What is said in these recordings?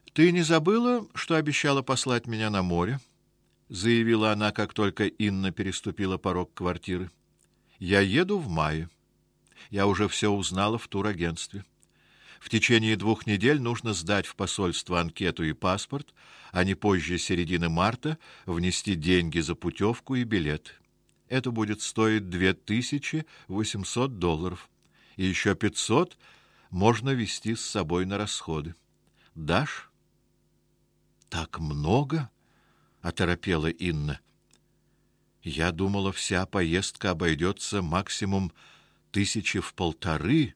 Ты не забыла, что обещала послать меня на море? Заявила она, как только Инна переступила порог квартиры. Я еду в мае. Я уже все узнала в турагентстве. В течение 2 недель нужно сдать в посольство анкету и паспорт, а не позже середины марта внести деньги за путевку и билет. Это будет стоить $2800, и еще 500 можно везти с собой на расходы. Дашь? Так много? Оторопела Инна. Я думала, вся поездка обойдется максимум 1500.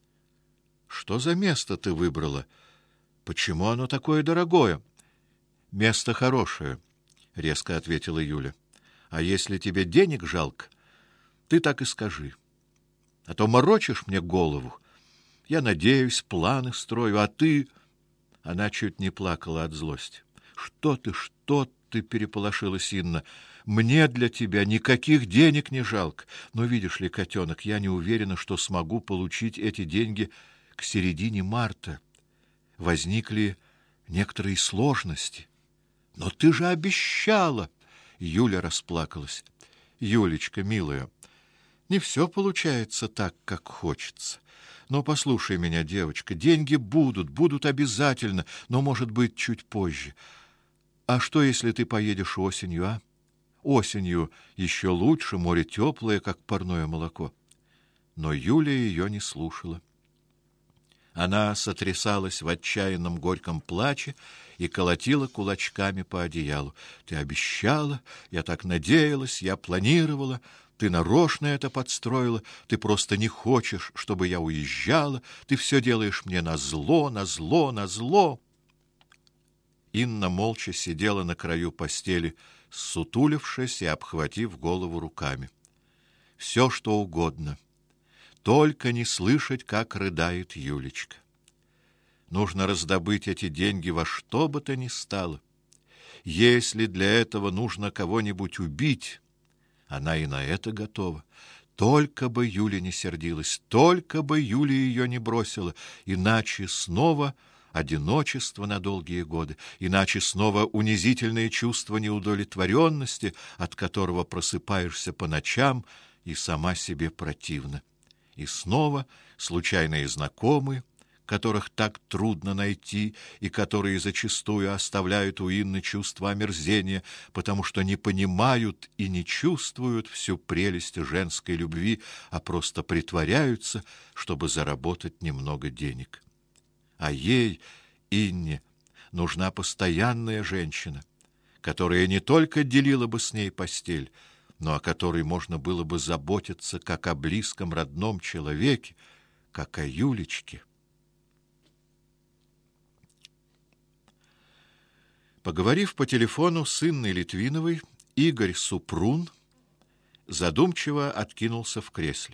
Что за место ты выбрала? Почему оно такое дорогое? Место хорошее, резко ответила Юля. А если тебе денег жалко, ты так и скажи. А то морочишь мне голову. Я надеюсь, планы строю, а ты... Она чуть не плакала от злости. Что ты, переполошилась Инна. Мне для тебя никаких денег не жалко. Но видишь ли, котенок, я не уверена, что смогу получить эти деньги к середине марта. Возникли некоторые сложности. Но ты же обещала. Юля расплакалась. Юлечка, милая, не все получается так, как хочется. Но послушай меня, девочка, деньги будут обязательно, но, может быть, чуть позже. А что, если ты поедешь осенью, а? Осенью еще лучше, море теплое, как парное молоко. Но Юля ее не слушала. Она сотрясалась в отчаянном горьком плаче и колотила кулачками по одеялу. Ты обещала, я так надеялась, я планировала, ты нарочно это подстроила, ты просто не хочешь, чтобы я уезжала, ты все делаешь мне назло, назло, назло. Инна молча сидела на краю постели, ссутулившись и обхватив голову руками. Все, что угодно, только не слышать, как рыдает Юлечка. Нужно раздобыть эти деньги во что бы то ни стало. Если для этого нужно кого-нибудь убить, она и на это готова. Только бы Юля не сердилась, только бы Юля ее не бросила, иначе снова одиночество на долгие годы, иначе снова унизительное чувство неудовлетворенности, от которого просыпаешься по ночам и сама себе противна. И снова случайные знакомые, которых так трудно найти и которые зачастую оставляют у Инны чувство омерзения, потому что не понимают и не чувствуют всю прелесть женской любви, а просто притворяются, чтобы заработать немного денег. А ей, Инне, нужна постоянная женщина, которая не только делила бы с ней постель, но о которой можно было бы заботиться как о близком родном человеке, как о Юлечке. Поговорив по телефону с Инной Литвиновой, Игорь Супрун задумчиво откинулся в кресле.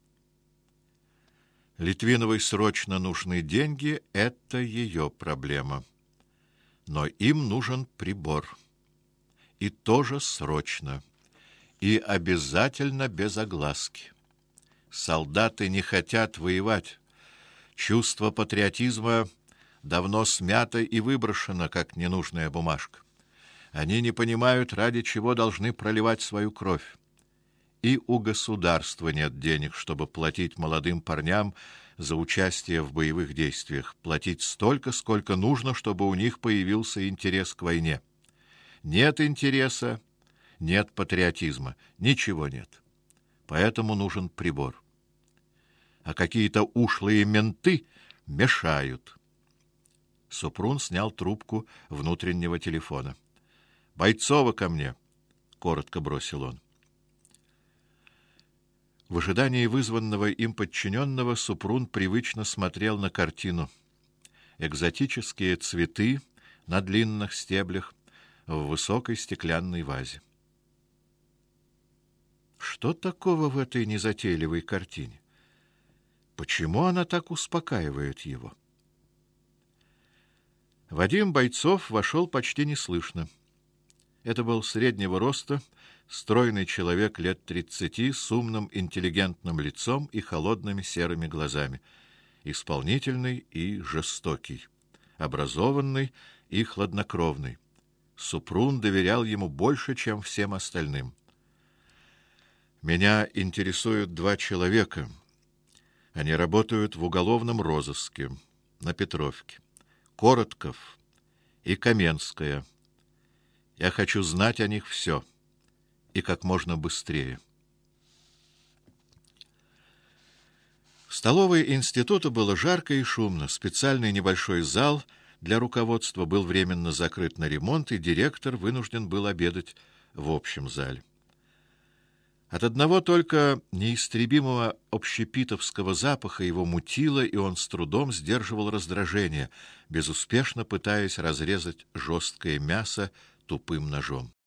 Литвиновой срочно нужны деньги — это ее проблема. Но им нужен прибор. И тоже срочно. И обязательно без огласки. Солдаты не хотят воевать. Чувство патриотизма давно смято и выброшено, как ненужная бумажка. Они не понимают, ради чего должны проливать свою кровь. И у государства нет денег, чтобы платить молодым парням за участие в боевых действиях, платить столько, сколько нужно, чтобы у них появился интерес к войне. Нет интереса, нет патриотизма, ничего нет. Поэтому нужен прибор. А какие-то ушлые менты мешают. Супрун снял трубку внутреннего телефона. «Бойцова ко мне!» — коротко бросил он. В ожидании вызванного им подчиненного Супрун привычно смотрел на картину. Экзотические цветы на длинных стеблях в высокой стеклянной вазе. Что такого в этой незатейливой картине? Почему она так успокаивает его? Вадим Бойцов вошел почти неслышно. Это был среднего роста, стройный человек лет 30 с умным интеллигентным лицом и холодными серыми глазами, исполнительный и жестокий. образованный и хладнокровный. Супрун доверял ему больше, чем всем остальным. «Меня интересуют два человека. Они работают в уголовном розыске на Петровке. Коротков и Каменская. Я хочу знать о них все, и как можно быстрее». В столовой института было жарко и шумно. Специальный небольшой зал для руководства был временно закрыт на ремонт, и директор вынужден был обедать в общем зале. От одного только неистребимого общепитовского запаха его мутило, и он с трудом сдерживал раздражение, безуспешно пытаясь разрезать жесткое мясо тупым ножом.